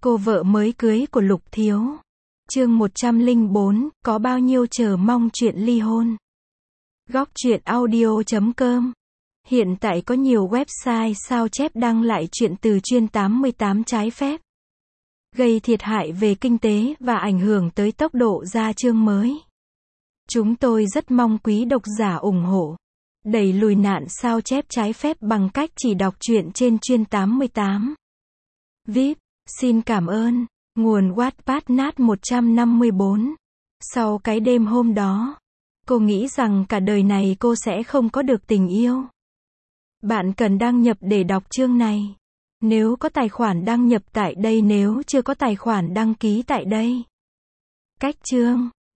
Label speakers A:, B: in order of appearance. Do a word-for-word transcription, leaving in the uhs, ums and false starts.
A: Cô vợ mới cưới của Lục Thiếu. Chương một trăm lẻ bốn, có bao nhiêu chờ mong chuyện ly hôn. Góc truyện audio chấm com. Hiện tại có nhiều website sao chép đăng lại chuyện từ chuyên tám mươi tám trái phép, gây thiệt hại về kinh tế và ảnh hưởng tới tốc độ ra chương mới. Chúng tôi rất mong quý độc giả ủng hộ, đẩy lùi nạn sao chép trái phép bằng cách chỉ đọc truyện trên chuyên tám mươi tám. vê i pê, xin cảm ơn. Nguồn Wattpad nát một trăm năm mươi bốn. Sau cái đêm hôm đó, cô nghĩ rằng cả đời này cô sẽ không có được tình yêu. Bạn cần đăng nhập để đọc chương này. Nếu có tài khoản đăng nhập tại đây, nếu chưa có tài khoản đăng ký tại đây. Cách chương